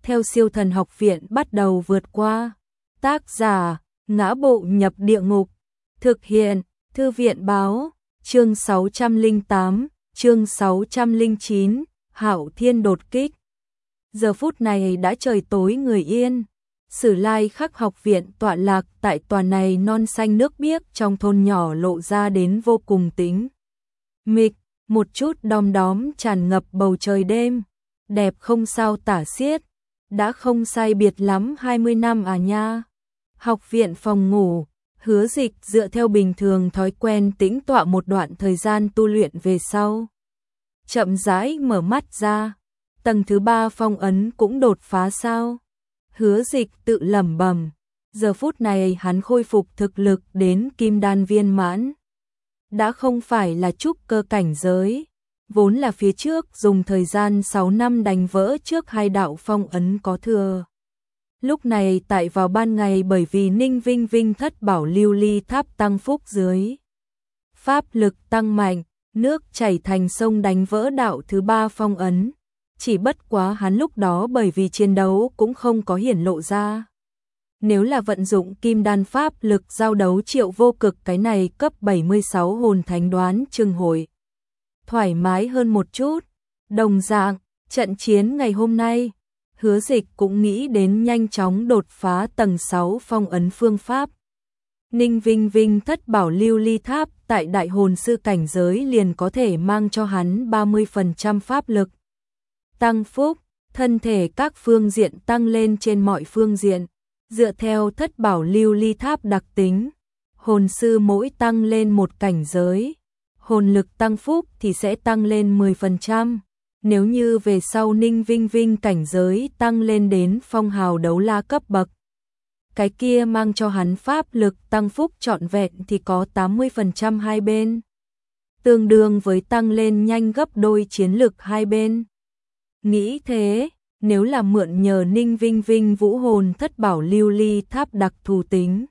theo Siêu Thần Học Viện bắt đầu vượt qua. Tác giả: Ngã Bộ Nhập Địa Ngục. Thực hiện: Thư viện báo. Chương 608, chương 609, Hạo Thiên đột kích. Giờ phút này đã trời tối người yên. Sử Lai Khắc Học Viện tọa lạc tại tòa này non xanh nước biếc trong thôn nhỏ lộ ra đến vô cùng tĩnh mịch, một chút đom đóm tràn ngập bầu trời đêm, đẹp không sao tả xiết. Đã không sai biệt lắm 20 năm à nha. Học viện phòng ngủ, Hứa Dịch dựa theo bình thường thói quen tĩnh tọa một đoạn thời gian tu luyện về sau, chậm rãi mở mắt ra. Tầng thứ 3 phong ấn cũng đột phá sao? Hứa Dịch tự lẩm bẩm. Giờ phút này hắn khôi phục thực lực đến kim đan viên mãn, đã không phải là trúc cơ cảnh giới. Vốn là phía trước dùng thời gian 6 năm đánh vỡ trước 2 đạo phong ấn có thừa. Lúc này tại vào ban ngày bởi vì Ninh Vinh Vinh thất bảo lưu ly tháp tăng phúc dưới, pháp lực tăng mạnh, nước chảy thành sông đánh vỡ đạo thứ 3 phong ấn. Chỉ bất quá hắn lúc đó bởi vì chiến đấu cũng không có hiển lộ ra. Nếu là vận dụng kim đan pháp lực giao đấu Triệu Vô Cực cái này cấp 76 hồn thánh đoán chừng hội thoải mái hơn một chút. Đồng dạng, trận chiến ngày hôm nay, Hứa Dịch cũng nghĩ đến nhanh chóng đột phá tầng 6 phong ấn phương pháp. Ninh Vinh Vinh thất bảo lưu ly tháp tại đại hồn sư cảnh giới liền có thể mang cho hắn 30% pháp lực tăng phúc, thân thể các phương diện tăng lên trên mọi phương diện. Dựa theo thất bảo lưu ly tháp đặc tính, hồn sư mỗi tăng lên một cảnh giới, hồn lực tăng phúc thì sẽ tăng lên 10%. Nếu như về sau Ninh Vinh Vinh cảnh giới tăng lên đến phong hào đấu la cấp bậc, cái kia mang cho hắn pháp lực tăng phúc trọn vẹn thì có 80% hai bên, tương đương với tăng lên nhanh gấp đôi chiến lực hai bên. Nghĩ thế, nếu là mượn nhờ Ninh Vinh Vinh vũ hồn thất bảo lưu ly tháp đặc thù tính,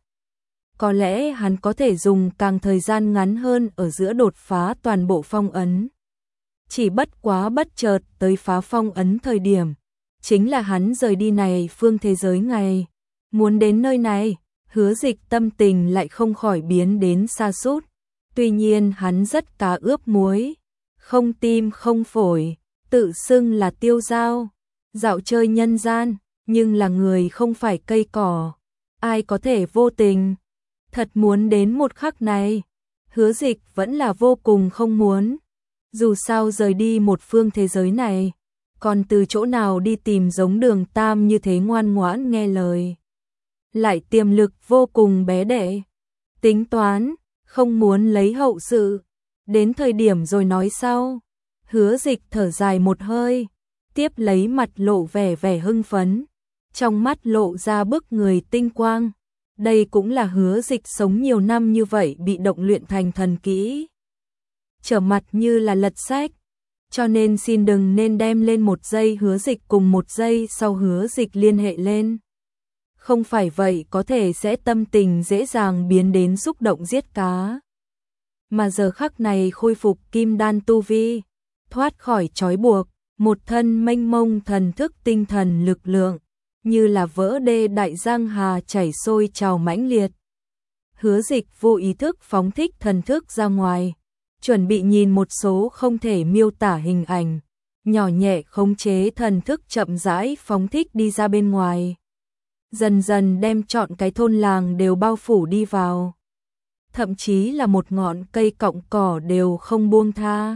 có lẽ hắn có thể dùng càng thời gian ngắn hơn ở giữa đột phá toàn bộ phong ấn. Chỉ bất quá bất chợt tới phá phong ấn thời điểm, chính là hắn rời đi này phương thế giới ngày. Muốn đến nơi này, Hứa Dịch tâm tình lại không khỏi biến đến sa sút. Tuy nhiên hắn rất cá ướp muối, không tim không phổi, tự xưng là tiêu dao, dạo chơi nhân gian, nhưng là người không phải cây cỏ, ai có thể vô tình. Thật muốn đến một khắc này, Hứa Dịch vẫn là vô cùng không muốn. Dù sao rời đi một phương thế giới này, còn từ chỗ nào đi tìm giống Đường Tam như thế ngoan ngoãn nghe lời, lại tiềm lực vô cùng bé đẻ. Tính toán, không muốn lấy hậu sự, đến thời điểm rồi nói sau. Hứa Dịch thở dài một hơi, tiếp lấy mặt lộ vẻ hưng phấn, trong mắt lộ ra bức người tinh quang. Đây cũng là Hứa Dịch sống nhiều năm như vậy bị động luyện thành thần kỹ, trở mặt như là lật sách, cho nên xin đừng nên đem lên một giây Hứa Dịch cùng một giây sau Hứa Dịch liên hệ lên. Không phải vậy có thể sẽ tâm tình dễ dàng biến đến xúc động giết cá. Mà giờ khắc này khôi phục kim đan tu vi, thoát khỏi trói buộc, một thân mênh mông thần thức tinh thần lực lượng, như là vỡ đê đại giang hà chảy sôi trào mãnh liệt. Hứa Dịch vô ý thức phóng thích thần thức ra ngoài, chuẩn bị nhìn một số không thể miêu tả hình ảnh, nhỏ nhẹ khống chế thần thức chậm rãi phóng thích đi ra bên ngoài. Dần dần đem trọn cái thôn làng đều bao phủ đi vào. Thậm chí là một ngọn cây cọng cỏ đều không buông tha.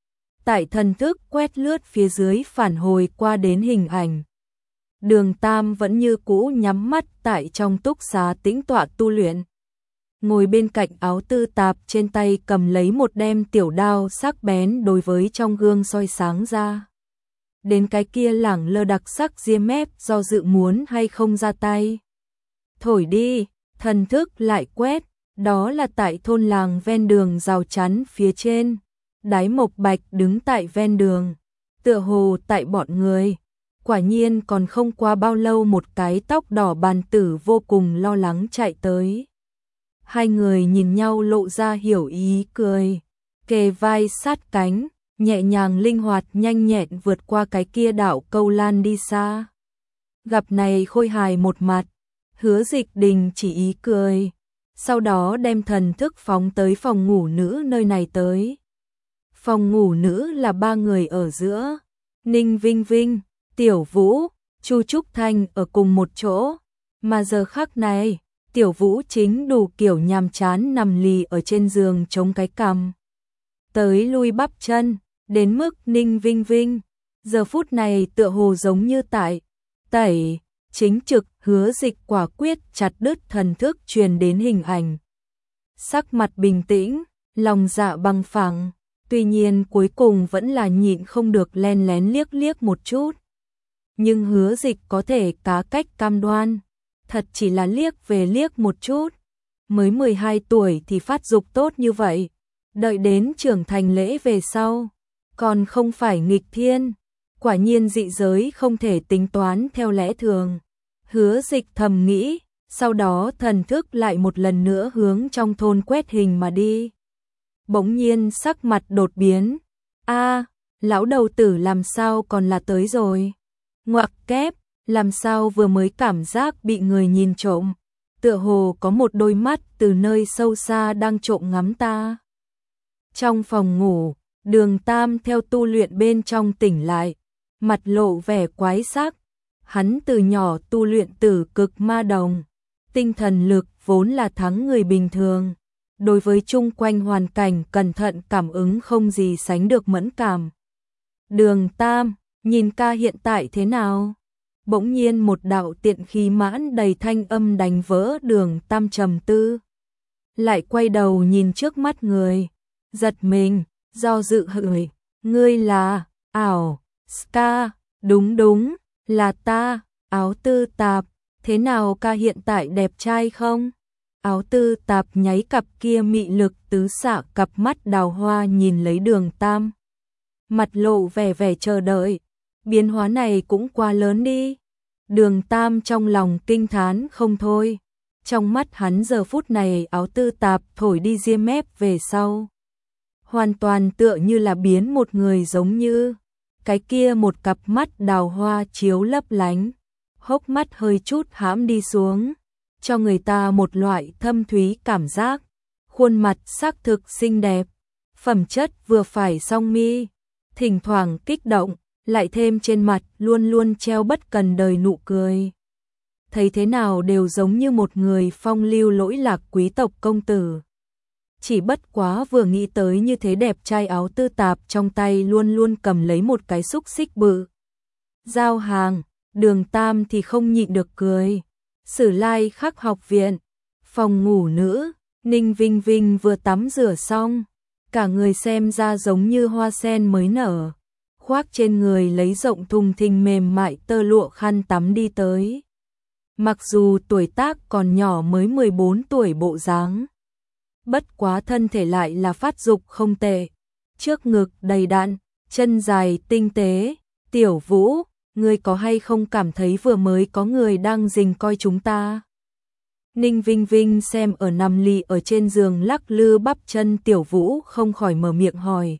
Tại thần thức quét lướt phía dưới phản hồi qua đến hình ảnh. Đường Tam vẫn như cũ nhắm mắt tại trong túc xá tĩnh tọa tu luyện. Ngồi bên cạnh áo tư tạp trên tay cầm lấy một đem tiểu đao sắc bén đối với trong gương soi sáng ra. Đến cái kia lẳng lơ đặc sắc ria mép do dự muốn hay không ra tay. Thổi đi, thần thức lại quét, đó là tại thôn làng ven đường rào chắn phía trên. Đái Mộc Bạch đứng tại ven đường, tựa hồ tại bọn người. Quả nhiên còn không qua bao lâu một cái tóc đỏ bàn tử vô cùng lo lắng chạy tới. Hai người nhìn nhau lộ ra hiểu ý cười, kề vai sát cánh, nhẹ nhàng linh hoạt nhanh nhẹn vượt qua cái kia đạo câu lan đi xa. Gặp này khôi hài một mặt, Hứa Dịch đình chỉ ý cười, sau đó đem thần thức phóng tới phòng ngủ nữ nơi này tới. Phòng ngủ nữ là 3 người ở giữa, Ninh Vinh Vinh, Tiểu Vũ, Chu Trúc Thanh ở cùng một chỗ, mà giờ khắc này, Tiểu Vũ chính đủ kiểu nhàm chán nằm lì ở trên giường chống cái cằm. Tới lui bắp chân, đến mức Ninh Vinh Vinh, giờ phút này tựa hồ giống như tại tẩy, chính trực. Hứa Dịch quả quyết chặt đứt thần thức truyền đến hình ảnh. Sắc mặt bình tĩnh, lòng dạ bằng phẳng, tuy nhiên cuối cùng vẫn là nhịn không được len lén liếc liếc một chút. Nhưng Hứa Dịch có thể cá cách cam đoan, thật chỉ là liếc về liếc một chút. Mới 12 tuổi thì phát dục tốt như vậy, đợi đến trưởng thành lễ về sau, còn không phải nghịch thiên. Quả nhiên dị giới không thể tính toán theo lẽ thường. Hứa Dịch thầm nghĩ, sau đó thần thức lại một lần nữa hướng trong thôn quét hình mà đi. Bỗng nhiên sắc mặt đột biến. A, lão đầu tử làm sao còn là tới rồi? Ngoặc kép, làm sao vừa mới cảm giác bị người nhìn trộm? Tựa hồ có một đôi mắt từ nơi sâu xa đang trộm ngắm ta. Trong phòng ngủ, Đường Tam theo tu luyện bên trong tỉnh lại, mặt lộ vẻ quái sắc. Hắn từ nhỏ tu luyện Tử Cực Ma Đồng, tinh thần lực vốn là thắng người bình thường, đối với chung quanh hoàn cảnh cẩn thận cảm ứng không gì sánh được mẫn cảm. Đường Tam, nhìn ca hiện tại thế nào? Bỗng nhiên một đạo tiện khí mãn đầy thanh âm đánh vỡ Đường Tam trầm tư. Lại quay đầu nhìn trước mắt người, giật mình, do dự hỏi, ngươi là, ảo, Ska, đúng, là ta, Áo Tư Tạp, thế nào ca hiện tại đẹp trai không? Áo Tư Tạp nháy cặp kia mị lực tứ xạ cặp mắt đào hoa nhìn lấy Đường Tam. Mặt lộ vẻ chờ đợi, biến hóa này cũng quá lớn đi. Đường Tam trong lòng kinh thán không thôi, trong mắt hắn giờ phút này Áo Tư Tạp thổi đi ria mép về sau. Hoàn toàn tựa như là biến một người giống như, cái kia một cặp mắt đào hoa chiếu lấp lánh, hốc mắt hơi chút hãm đi xuống, cho người ta một loại thâm thúy cảm giác. Khuôn mặt xác thực xinh đẹp, phẩm chất vừa phải song mi, thỉnh thoảng kích động, lại thêm trên mặt luôn luôn treo bất cần đời nụ cười. Thấy thế nào đều giống như một người phong lưu lỗi lạc quý tộc công tử. Chỉ bất quá vừa nghĩ tới như thế đẹp trai Áo Tư Tạp trong tay luôn luôn cầm lấy một cái xúc xích bự. Giao hàng, Đường Tam thì không nhịn được cười. Sử Lai Khắc học viện, phòng ngủ nữ, Ninh Vinh Vinh vừa tắm rửa xong, cả người xem ra giống như hoa sen mới nở, khoác trên người lấy rộng thùng thình mềm mại tơ lụa khăn tắm đi tới. Mặc dù tuổi tác còn nhỏ mới 14 tuổi bộ dáng, bất quá thân thể lại là phát dục không tệ, trước ngực đầy đặn, chân dài tinh tế. Tiểu Vũ, ngươi có hay không cảm thấy vừa mới có người đang rình coi chúng ta? Ninh Vinh Vinh xem ở nằm lì ở trên giường lắc lư bắp chân Tiểu Vũ không khỏi mở miệng hỏi.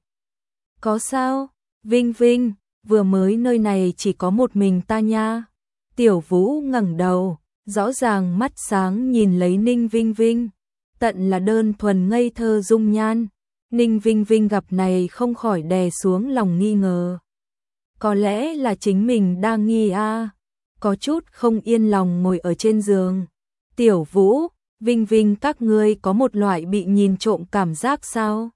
Có sao? Vinh Vinh, vừa mới nơi này chỉ có một mình ta nha. Tiểu Vũ ngẩng đầu, rõ ràng mắt sáng nhìn lấy Ninh Vinh Vinh, tận là đơn thuần ngây thơ dung nhan. Ninh Vinh Vinh gặp này không khỏi đè xuống lòng nghi ngờ. Có lẽ là chính mình đang nghi có chút không yên lòng ngồi ở trên giường. Tiểu Vũ, Vinh Vinh các ngươi có một loại bị nhìn trộm cảm giác sao?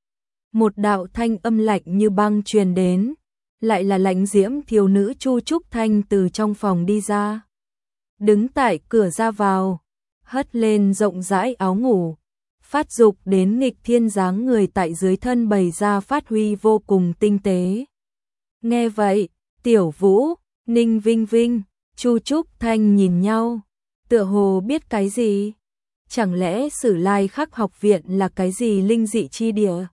Một đạo thanh âm lạnh như băng truyền đến, lại là lãnh diễm thiếu nữ Chu Trúc Thanh từ trong phòng đi ra. Đứng tại cửa ra vào, hất lên rộng rãi áo ngủ, phát dục đến nghịch thiên dáng người tại dưới thân bày ra phát huy vô cùng tinh tế. Nghe vậy, Tiểu Vũ, Ninh Vinh Vinh, Chu Trúc Thanh nhìn nhau, tựa hồ biết cái gì. Chẳng lẽ Sử Lai Khắc học viện là cái gì linh dị chi địa?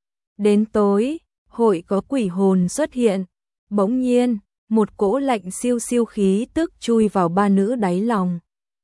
Đến tối, hội có quỷ hồn xuất hiện, bỗng nhiên, một cỗ lạnh siêu siêu khí tức chui vào ba nữ đáy lòng.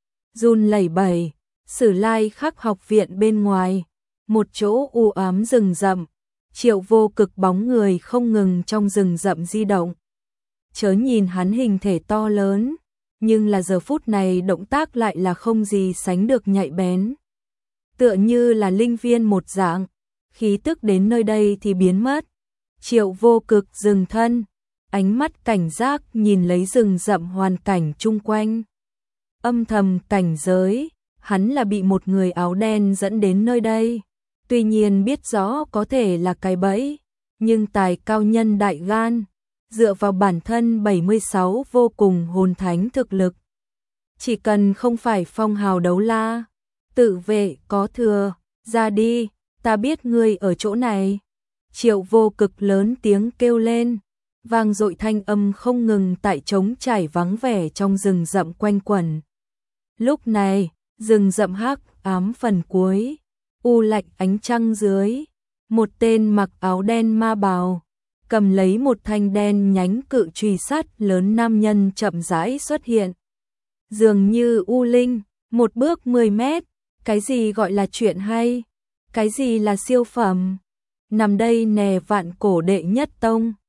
Run lẩy bẩy, Sử Lai Khắc học viện bên ngoài, một chỗ u ám rừng rậm, Triệu Vô Cực bóng người không ngừng trong rừng rậm di động. Chớ nhìn hắn hình thể to lớn, nhưng là giờ phút này động tác lại là không gì sánh được nhạy bén. Tựa như là linh viên một dạng, khí tức đến nơi đây thì biến mất. Triệu Vô Cực dừng thân, ánh mắt cảnh giác nhìn lấy rừng rậm hoàn cảnh chung quanh. Âm thầm cảnh giới, hắn là bị một người áo đen dẫn đến nơi đây. Tuy nhiên biết rõ có thể là cái bẫy, nhưng tài cao nhân đại gan, dựa vào bản thân 76 vô cùng hồn thánh thực lực. Chỉ cần không phải phong hào đấu la, tự vệ có thừa, ra đi, ta biết ngươi ở chỗ này. Triệu Vô Cực lớn tiếng kêu lên, vang dội thanh âm không ngừng tại trống trải vắng vẻ trong rừng rậm quanh quẩn. Lúc này, rừng rậm hắc ám phần cuối, u lạnh ánh trăng dưới, một tên mặc áo đen ma bào, cầm lấy một thanh đen nhánh cự chùy sắt lớn nam nhân chậm rãi xuất hiện. Dường như u linh, một bước 10 mét, cái gì gọi là chuyện hay, cái gì là siêu phẩm. Nằm đây nè vạn cổ đệ nhất tông.